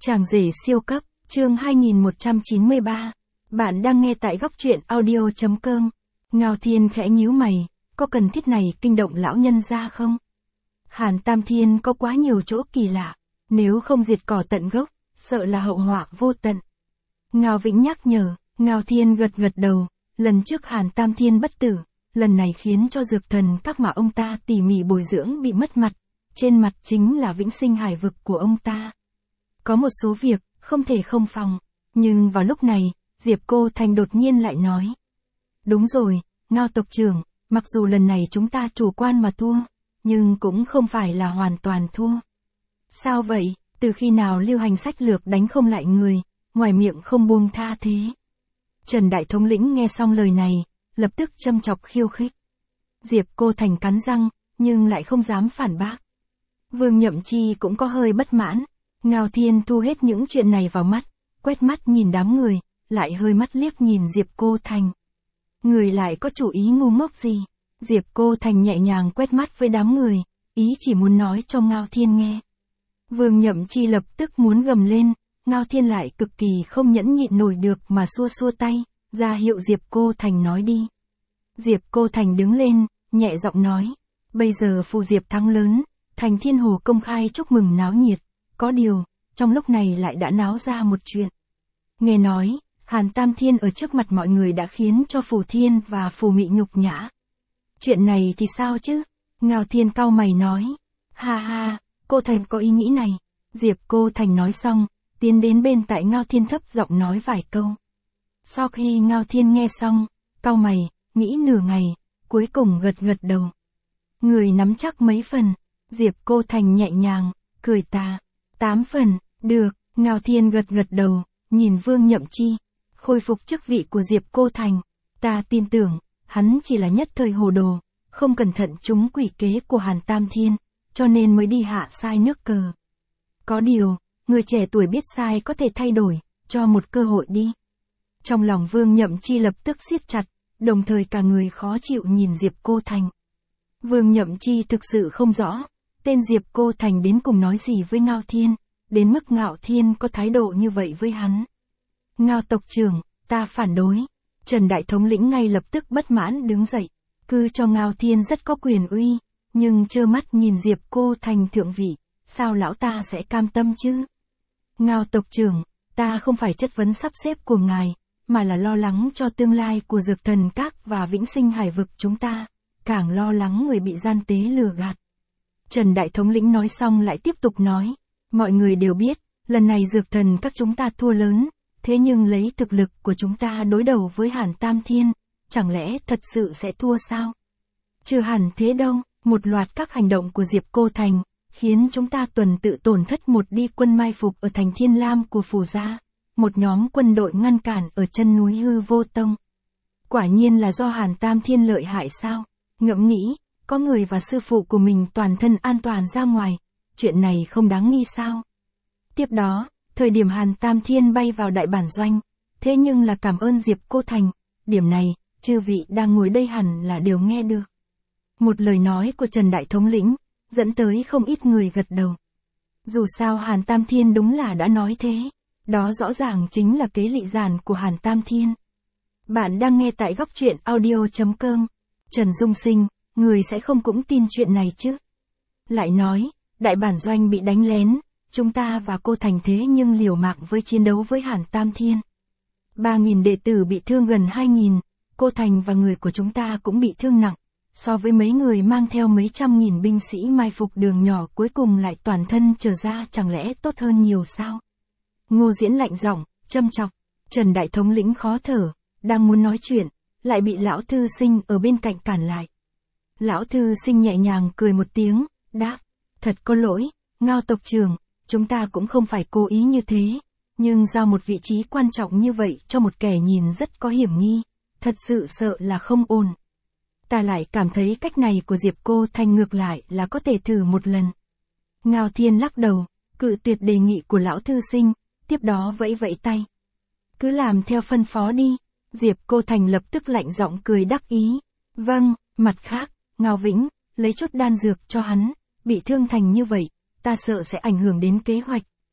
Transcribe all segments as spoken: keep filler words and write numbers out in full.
Chàng rể siêu cấp, chương hai nghìn một trăm chín mươi ba. Bạn đang nghe tại góc truyện audio chấm com. Ngao Thiên khẽ nhíu mày, có cần thiết này kinh động lão nhân gia không? Hàn Tam Thiên có quá nhiều chỗ kỳ lạ, nếu không diệt cỏ tận gốc, sợ là hậu họa vô tận. Ngao Vĩnh nhắc nhở, Ngao Thiên gật gật đầu, lần trước Hàn Tam Thiên bất tử, lần này khiến cho dược thần các mà ông ta tỉ mỉ bồi dưỡng bị mất mặt, trên mặt chính là vĩnh sinh hải vực của ông ta. Có một số việc, không thể không phòng, nhưng vào lúc này, Diệp Cô Thành đột nhiên lại nói. Đúng rồi, Ngao tộc trưởng, mặc dù lần này chúng ta chủ quan mà thua, nhưng cũng không phải là hoàn toàn thua. Sao vậy, từ khi nào lưu hành sách lược đánh không lại người, ngoài miệng không buông tha thế? Trần Đại Thống lĩnh nghe xong lời này, lập tức châm chọc khiêu khích. Diệp Cô Thành cắn răng, nhưng lại không dám phản bác. Vương Nhậm Chi cũng có hơi bất mãn. Ngao Thiên thu hết những chuyện này vào mắt, quét mắt nhìn đám người, lại hơi mắt liếc nhìn Diệp Cô Thành. Người lại có chủ ý ngu ngốc gì? Diệp Cô Thành nhẹ nhàng quét mắt với đám người, ý chỉ muốn nói cho Ngao Thiên nghe. Vương Nhậm Chi lập tức muốn gầm lên, Ngao Thiên lại cực kỳ không nhẫn nhịn nổi được mà xua xua tay, ra hiệu Diệp Cô Thành nói đi. Diệp Cô Thành đứng lên, nhẹ giọng nói, bây giờ phù Diệp thắng lớn, Thành Thiên Hồ công khai chúc mừng náo nhiệt. Có điều, trong lúc này lại đã náo ra một chuyện. Nghe nói, Hàn Tam Thiên ở trước mặt mọi người đã khiến cho Phù Thiên và Phù Mị nhục nhã. Chuyện này thì sao chứ? Ngao Thiên cau mày nói. Ha ha, cô Thành có ý nghĩ này. Diệp Cô Thành nói xong, tiến đến bên tại Ngao Thiên thấp giọng nói vài câu. Sau khi Ngao Thiên nghe xong, cau mày, nghĩ nửa ngày, cuối cùng gật gật đầu. Người nắm chắc mấy phần, Diệp Cô Thành nhẹ nhàng, cười ta. Tám phần, được, Ngao Thiên gật gật đầu, nhìn Vương Nhậm Chi, khôi phục chức vị của Diệp Cô Thành. Ta tin tưởng, hắn chỉ là nhất thời hồ đồ, không cẩn thận trúng quỷ kế của Hàn Tam Thiên, cho nên mới đi hạ sai nước cờ. Có điều, người trẻ tuổi biết sai có thể thay đổi, cho một cơ hội đi. Trong lòng Vương Nhậm Chi lập tức siết chặt, đồng thời cả người khó chịu nhìn Diệp Cô Thành. Vương Nhậm Chi thực sự không rõ. Tên Diệp Cô Thành đến cùng nói gì với Ngao Thiên, đến mức Ngao Thiên có thái độ như vậy với hắn. Ngao tộc trưởng, ta phản đối. Trần Đại Thống lĩnh ngay lập tức bất mãn đứng dậy, cứ cho Ngao Thiên rất có quyền uy, nhưng trơ mắt nhìn Diệp Cô Thành thượng vị, sao lão ta sẽ cam tâm chứ? Ngao tộc trưởng, ta không phải chất vấn sắp xếp của ngài, mà là lo lắng cho tương lai của Dược Thần Các và Vĩnh Sinh Hải vực chúng ta, càng lo lắng người bị gian tế lừa gạt. Trần Đại Thống lĩnh nói xong lại tiếp tục nói, mọi người đều biết, lần này Dược Thần Các chúng ta thua lớn, thế nhưng lấy thực lực của chúng ta đối đầu với Hàn Tam Thiên, chẳng lẽ thật sự sẽ thua sao? Chưa hẳn thế đâu, một loạt các hành động của Diệp Cô Thành, khiến chúng ta tuần tự tổn thất một đi quân mai phục ở thành Thiên Lam của Phù gia, một nhóm quân đội ngăn cản ở chân núi Hư Vô Tông. Quả nhiên là do Hàn Tam Thiên lợi hại sao? Ngẫm nghĩ, có người và sư phụ của mình toàn thân an toàn ra ngoài, chuyện này không đáng nghi sao? Tiếp đó, thời điểm Hàn Tam Thiên bay vào đại bản doanh, thế nhưng là cảm ơn Diệp Cô Thành, điểm này, chư vị đang ngồi đây hẳn là đều nghe được. Một lời nói của Trần Đại Thống lĩnh, dẫn tới không ít người gật đầu. Dù sao Hàn Tam Thiên đúng là đã nói thế, đó rõ ràng chính là kế lị giản của Hàn Tam Thiên. Bạn đang nghe tại góc truyện audio chấm com. Trần Dung Sinh, người sẽ không cũng tin chuyện này chứ? Lại nói, đại bản doanh bị đánh lén, chúng ta và cô Thành thế nhưng liều mạng với chiến đấu với Hàn Tam Thiên. Ba nghìn đệ tử bị thương gần hai nghìn, cô Thành và người của chúng ta cũng bị thương nặng, so với mấy người mang theo mấy trăm nghìn binh sĩ mai phục đường nhỏ cuối cùng lại toàn thân trở ra chẳng lẽ tốt hơn nhiều sao? Ngô Diễn lạnh giọng, châm chọc, Trần Đại Thống lĩnh khó thở, đang muốn nói chuyện, lại bị lão thư sinh ở bên cạnh cản lại. Lão thư sinh nhẹ nhàng cười một tiếng, đáp, thật có lỗi, Ngao tộc trưởng, chúng ta cũng không phải cố ý như thế, nhưng giao một vị trí quan trọng như vậy cho một kẻ nhìn rất có hiểm nghi, thật sự sợ là không ổn. Ta lại cảm thấy cách này của Diệp Cô Thành ngược lại là có thể thử một lần. Ngao Thiên lắc đầu, cự tuyệt đề nghị của lão thư sinh, tiếp đó vẫy vẫy tay. Cứ làm theo phân phó đi. Diệp Cô Thành lập tức lạnh giọng cười đắc ý. Vâng, mặt khác, Ngao Vĩnh, lấy chút đan dược cho hắn, bị thương thành như vậy, ta sợ sẽ ảnh hưởng đến kế hoạch.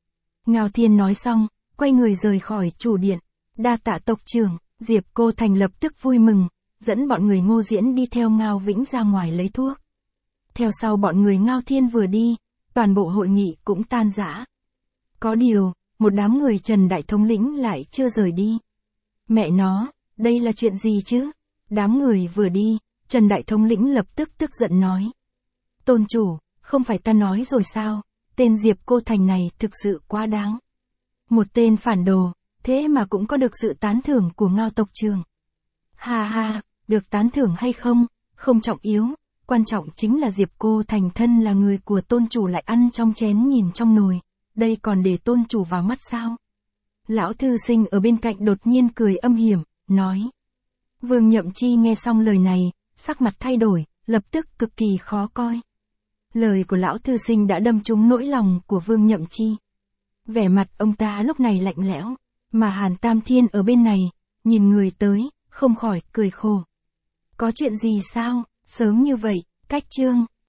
Ngao Thiên nói xong, quay người rời khỏi chủ điện. Đa tạ tộc trưởng, Diệp Cô Thành lập tức vui mừng, dẫn bọn người Ngô Diễn đi theo Ngao Vĩnh ra ngoài lấy thuốc. Theo sau bọn người Ngao Thiên vừa đi, toàn bộ hội nghị cũng tan rã. Có điều, một đám người Trần Đại Thống lĩnh lại chưa rời đi. Mẹ nó, đây là chuyện gì chứ? Đám người vừa đi, Trần Đại Thống lĩnh lập tức tức giận nói. Tôn chủ, không phải ta nói rồi sao, tên Diệp Cô Thành này thực sự quá đáng. Một tên phản đồ, thế mà cũng có được sự tán thưởng của Ngao tộc trưởng. Ha ha, được tán thưởng hay không, không trọng yếu, quan trọng chính là Diệp Cô Thành thân là người của tôn chủ lại ăn trong chén nhìn trong nồi, đây còn để tôn chủ vào mắt sao? Lão thư sinh ở bên cạnh đột nhiên cười âm hiểm, nói. Vương Nhậm Chi nghe xong lời này, sắc mặt thay đổi, lập tức cực kỳ khó coi. Lời của lão thư sinh đã đâm trúng nỗi lòng của Vương Nhậm Chi. Vẻ mặt ông ta lúc này lạnh lẽo, mà Hàn Tam Thiên ở bên này, nhìn người tới, không khỏi cười khổ. Có chuyện gì sao, sớm như vậy, cách chương.